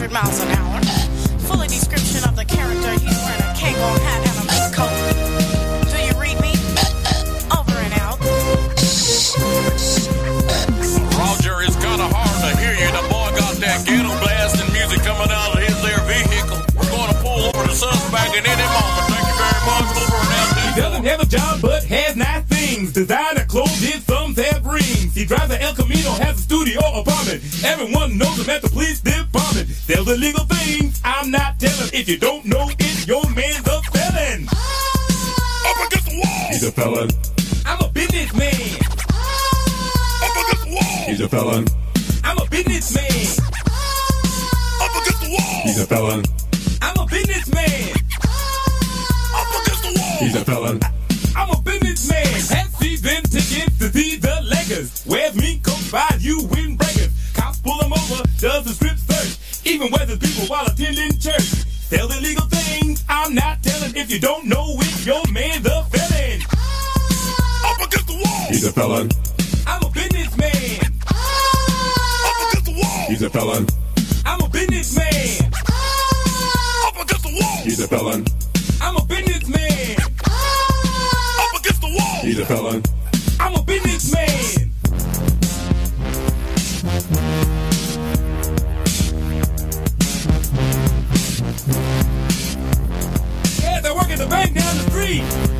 100 miles an hour. Full description of the character. He's wearing a Kangol hat and a mist coat. Do you read me? Over and out. Roger, it's kind of hard to hear you. The boy got that ghetto blasting music coming out of his there vehicle. We're going to pull over the suspect at any moment. Thank you very much. Over and out. He doesn't have a job but has nice things. Designer clothes, his thumbs have rings. He drives an El Camino, has a studio apartment. Everyone knows him at the police department. Sells illegal things, I'm not telling. If you don't know it, your man's a felon. Up against the wall. He's a felon. I'm a businessman. Up against the wall. He's a felon. I'm a businessman. Up against the wall. He's a felon. I'm a businessman. Up against the wall. He's a felon. I'm a businessman. Has season tickets to see the Lakers. Wears meat coats, buys you windbreakers. Cops pull him over, does the strip search. Even wears people while attending church. Sells illegal things, I'm not telling. If you don't know it, your man's a felon. Up against the wall. He's a felon. I'm a businessman. Up against the wall. He's a felon. I'm a businessman. Up against the wall. He's a felon. I'm a businessman. Up against the wall. He's a felon. I'm a businessman. Yes, I work at the bank down the street.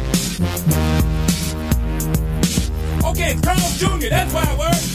Okay, it's Colonel Jr., that's why I work.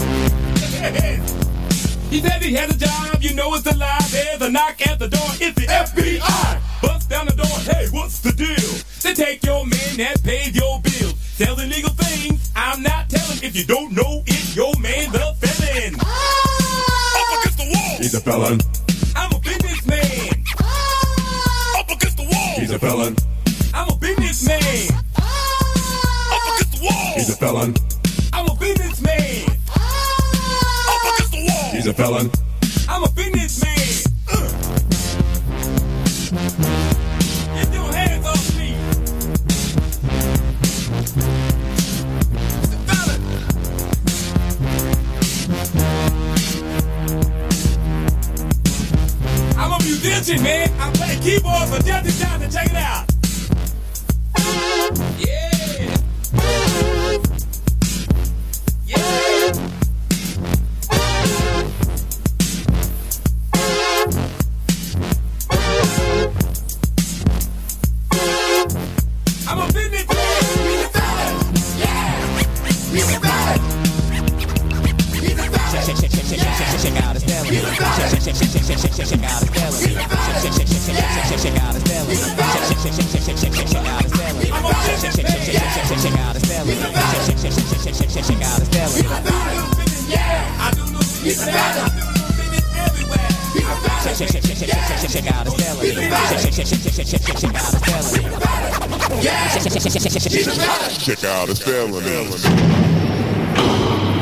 He says he has a job, you know it's a lie. There's a knock at the door, it's the FBI. Bust down the door, hey, what's the deal? They take your man that pays your bills. Sells illegal things, I'm not telling. If you don't know it, your man's a felon. Up against the wall. He's a felon. I'm a businessman. Up against the wall. He's a felon. I'm a businessman. Up against the wall. He's a felon. I'm a businessman. Up against the wall. He's a felon. I'm a businessman. Get your hands off me. He's a felon. I'm a musician, man. I play keyboard for Jesse Johnson. Check it out. Yeah. Yeah. I'm a businessman. He's a felon. Yeah. He's a felon. He's a felon. Check out his belly. He's a felon. Check out his belly. He's a felon. Check out his belly. He's a felon. Check out his belly. I'm a businessman. Check out his belly. He's a felon. Check out his belly. He's a felon. Yeah. I do no business. He's a felon. I do no business everywhere. He's a felon. Check out his belly. He's a felon. Check out his belly. Yeah. He's a felon. Check out his felon.